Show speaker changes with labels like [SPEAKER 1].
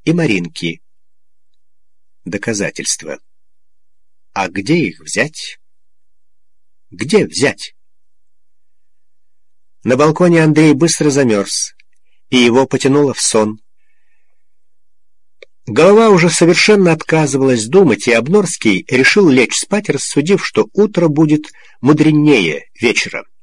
[SPEAKER 1] и Маринки. Доказательства. А где их взять? Где взять? На балконе Андрей быстро замерз, и его потянуло в сон. Голова уже совершенно отказывалась думать, и Обнорский решил лечь спать, рассудив, что утро будет мудренее вечера.